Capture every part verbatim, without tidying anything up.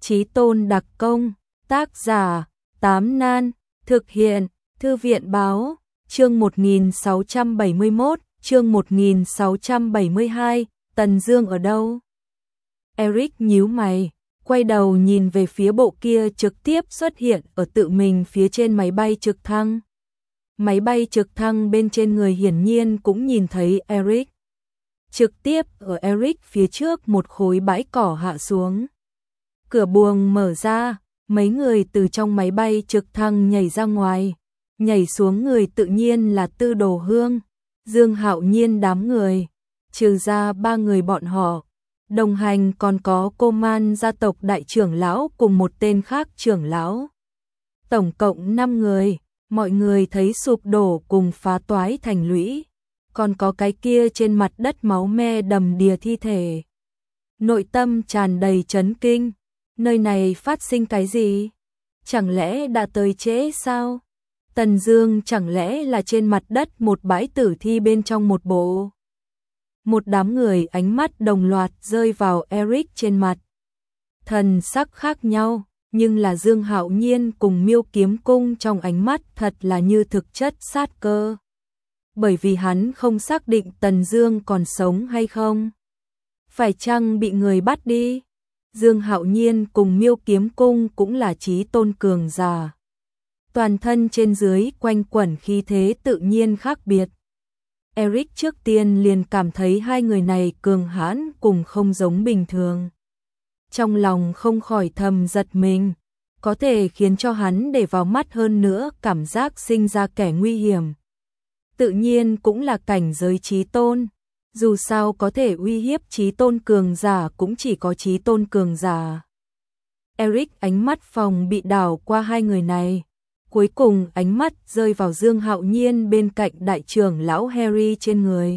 Chí Tôn đặc công, tác giả, Tám Nan, thực hiện, Thư viện báo, chương một nghìn sáu trăm bảy mươi mốt, chương một nghìn sáu trăm bảy mươi hai, Tần Dương ở đâu? Eric nhíu mày, quay đầu nhìn về phía bộ kia trực tiếp xuất hiện ở tự mình phía trên máy bay trực thăng. Máy bay trực thăng bên trên người hiển nhiên cũng nhìn thấy Eric. Trực tiếp ở Eric phía trước một khối bãi cỏ hạ xuống. Cửa buồng mở ra, mấy người từ trong máy bay trực thăng nhảy ra ngoài. Nhảy xuống người tự nhiên là Tư Đồ Hương, Dương Hạo Nhiên đám người. Trừ ra ba người bọn họ, đồng hành còn có Cô Man gia tộc đại trưởng lão cùng một tên khác trưởng lão. Tổng cộng năm người, mọi người thấy sụp đổ cùng phá toái thành lũy. Còn có cái kia trên mặt đất máu me đầm đìa thi thể. Nội tâm tràn đầy chấn kinh. Nơi này phát sinh cái gì? Chẳng lẽ đã tới trễ sao? Tần Dương chẳng lẽ là trên mặt đất một bãi tử thi bên trong một bộ? Một đám người ánh mắt đồng loạt rơi vào Eric trên mặt. Thần sắc khác nhau, nhưng là Dương Hạo Nhiên cùng Miêu Kiếm Cung trong ánh mắt thật là như thực chất sát cơ. Bởi vì hắn không xác định Tần Dương còn sống hay không. Phải chăng bị người bắt đi? Dương Hạo Nhiên cùng Miêu Kiếm Cung cũng là chí tôn cường giả. Toàn thân trên dưới quanh quẩn khí thế tự nhiên khác biệt. Eric trước tiên liền cảm thấy hai người này cường hãn cùng không giống bình thường. Trong lòng không khỏi thầm giật mình, có thể khiến cho hắn để vào mắt hơn nữa cảm giác sinh ra kẻ nguy hiểm. Tự nhiên cũng là cảnh giới chí tôn, dù sao có thể uy hiếp chí tôn cường giả cũng chỉ có chí tôn cường giả. Eric ánh mắt phòng bị đảo qua hai người này, cuối cùng ánh mắt rơi vào Dương Hạo Nhiên bên cạnh đại trưởng lão Harry trên người.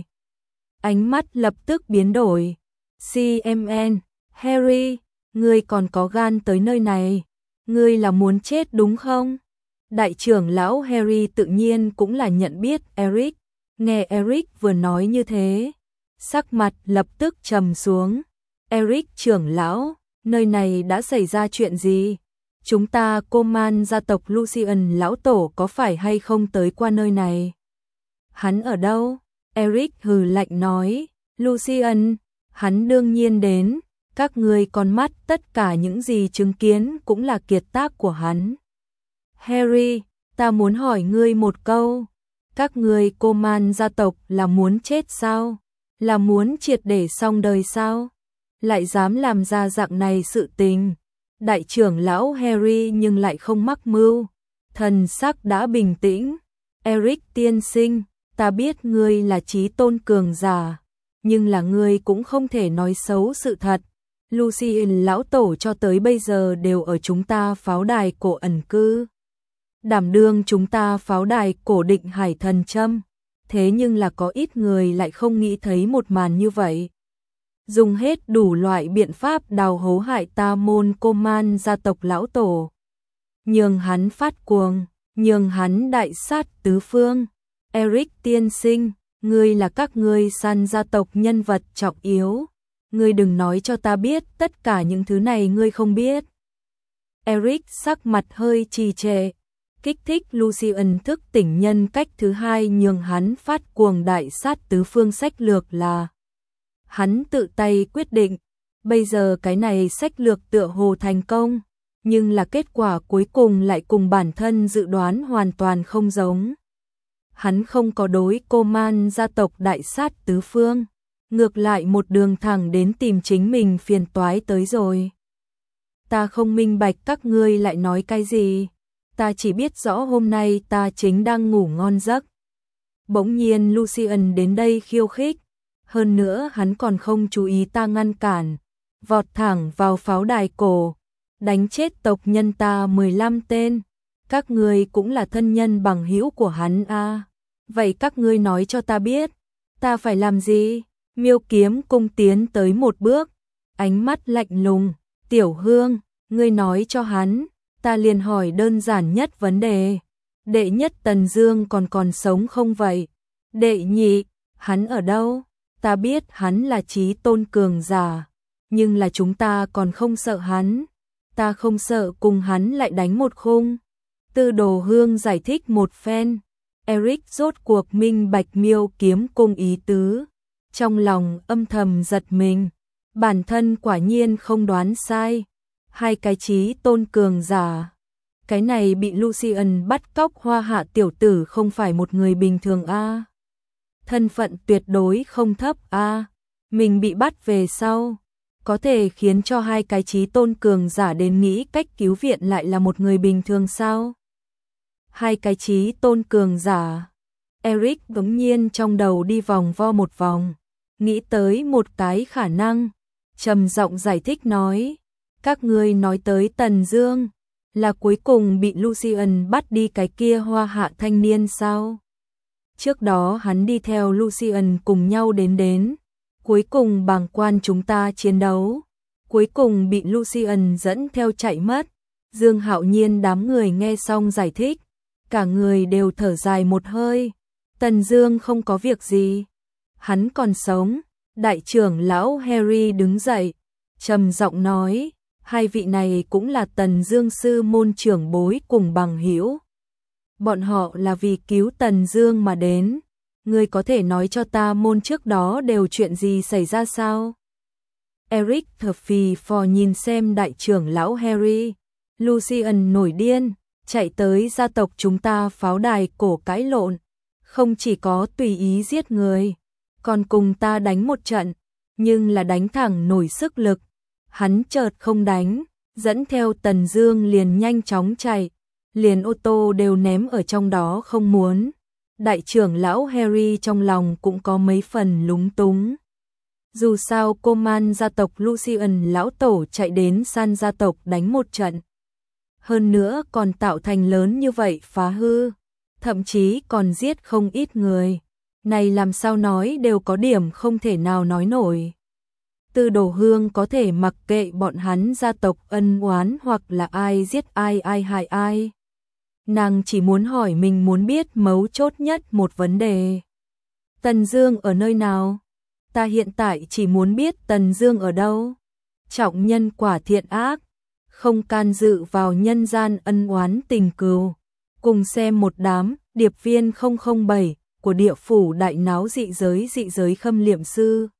Ánh mắt lập tức biến đổi. xê em en, Harry, ngươi còn có gan tới nơi này, ngươi là muốn chết đúng không? Đại trưởng lão Harry tự nhiên cũng là nhận biết Eric, nghe Eric vừa nói như thế, sắc mặt lập tức trầm xuống. Eric trưởng lão, nơi này đã xảy ra chuyện gì? Chúng ta Cô Man gia tộc Lucian lão tổ có phải hay không tới qua nơi này? Hắn ở đâu? Eric hừ lạnh nói, Lucian, hắn đương nhiên đến, các ngươi con mắt tất cả những gì chứng kiến cũng là kiệt tác của hắn. Harry, ta muốn hỏi ngươi một câu, các ngươi Cô Man gia tộc là muốn chết sao? Là muốn triệt để xong đời sao? Lại dám làm ra dạng này sự tình. Đại trưởng lão Harry nhưng lại không mắc mưu, thần sắc đã bình tĩnh. Eric tiên sinh, ta biết ngươi là chí tôn cường giả, nhưng là ngươi cũng không thể nói xấu sự thật. Lucian lão tổ cho tới bây giờ đều ở chúng ta pháo đài cổ ẩn cư, đảm đương chúng ta pháo đài cổ Định Hải thần châm. Thế nhưng là có ít người lại không nghĩ thấy một màn như vậy. Dùng hết đủ loại biện pháp đào hố hại ta môn Cô Man gia tộc lão tổ. Nhường hắn phát cuồng, nhường hắn đại sát tứ phương. Eric tiên sinh, ngươi là các ngươi săn gia tộc nhân vật trọng yếu. Ngươi đừng nói cho ta biết tất cả những thứ này ngươi không biết. Eric sắc mặt hơi trì trệ. Kích thích Lucian thức tỉnh nhân cách thứ hai nhường hắn phát cuồng đại sát tứ phương sách lược là hắn tự tay quyết định. Bây giờ cái này sách lược tựa hồ thành công, nhưng là kết quả cuối cùng lại cùng bản thân dự đoán hoàn toàn không giống. Hắn không có đối Cô Man gia tộc đại sát tứ phương, ngược lại một đường thẳng đến tìm chính mình phiền toái tới rồi. Ta không minh bạch các ngươi lại nói cái gì, ta chỉ biết rõ hôm nay ta chính đang ngủ ngon giấc. Bỗng nhiên Lucian đến đây khiêu khích. Hơn nữa hắn còn không chú ý ta ngăn cản, vọt thẳng vào pháo đài cổ, đánh chết tộc nhân ta mười lăm tên. Các ngươi cũng là thân nhân bằng hữu của hắn à? Vậy các ngươi nói cho ta biết, ta phải làm gì? Miêu Kiếm Cung tiến tới một bước, ánh mắt lạnh lùng, Tiểu Hương, ngươi nói cho hắn, ta liền hỏi đơn giản nhất vấn đề. Đệ nhất Tần Dương còn còn sống không vậy? Đệ nhị, hắn ở đâu? Ta biết hắn là chí tôn cường giả, nhưng là chúng ta còn không sợ hắn. ta không sợ cùng hắn lại đánh một khung. Tư Đồ Hương giải thích một phen, Eric rốt cuộc minh bạch Miêu kiếm cung ý tứ, trong lòng âm thầm giật mình, bản thân quả nhiên không đoán sai, hai cái chí tôn cường giả. Cái này bị Lucian bắt cóc Hoa Hạ tiểu tử không phải một người bình thường a. Thân phận tuyệt đối không thấp a. Mình bị bắt về sau, có thể khiến cho hai cái chí tôn cường giả đến nghĩ cách cứu viện lại là một người bình thường sao? Hai cái chí tôn cường giả. Eric bỗng nhiên trong đầu đi vòng vo một vòng, nghĩ tới một cái khả năng, trầm giọng giải thích nói, các ngươi nói tới Tần Dương, là cuối cùng bị Lucian bắt đi cái kia Hoa Hạ thanh niên sao? Trước đó hắn đi theo Lucian cùng nhau đến đến, cuối cùng bàng quan chúng ta chiến đấu, cuối cùng bị Lucian dẫn theo chạy mất. Dương Hạo Nhiên đám người nghe xong giải thích, cả người đều thở dài một hơi. Tần Dương không có việc gì, hắn còn sống. Đại trưởng lão Harry đứng dậy, trầm giọng nói, hai vị này cũng là Tần Dương sư môn trưởng bối cùng bằng hữu. Bọn họ là vì cứu Tần Dương mà đến, ngươi có thể nói cho ta môn trước đó đều chuyện gì xảy ra sao? Eric thở phì phò nhìn xem đại trưởng lão Harry. Lucian nổi điên, chạy tới gia tộc chúng ta pháo đài cổ cãi lộn, không chỉ có tùy ý giết người, còn cùng ta đánh một trận, nhưng là đánh thẳng nổi sức lực. Hắn chợt không đánh, dẫn theo Tần Dương liền nhanh chóng chạy, liền ô tô đều ném ở trong đó không muốn. Đại trưởng lão Harry trong lòng cũng có mấy phần lúng túng. Dù sao cô man gia tộc Lucian lão tổ chạy đến San gia tộc đánh một trận, hơn nữa còn tạo thành lớn như vậy phá hư, thậm chí còn giết không ít người. Này làm sao nói đều có điểm không thể nào nói nổi. Tư Đồ Hương có thể mặc kệ bọn hắn gia tộc ân oán hoặc là ai giết ai ai hại ai. Nàng chỉ muốn hỏi mình muốn biết mấu chốt nhất một vấn đề. Tần Dương ở nơi nào? Ta hiện tại chỉ muốn biết Tần Dương ở đâu. Trọng nhân quả thiện ác, không can dự vào nhân gian ân oán tình cừu. Cùng xem một đám điệp viên không không bảy của địa phủ đại náo dị giới dị giới khâm liệm sư.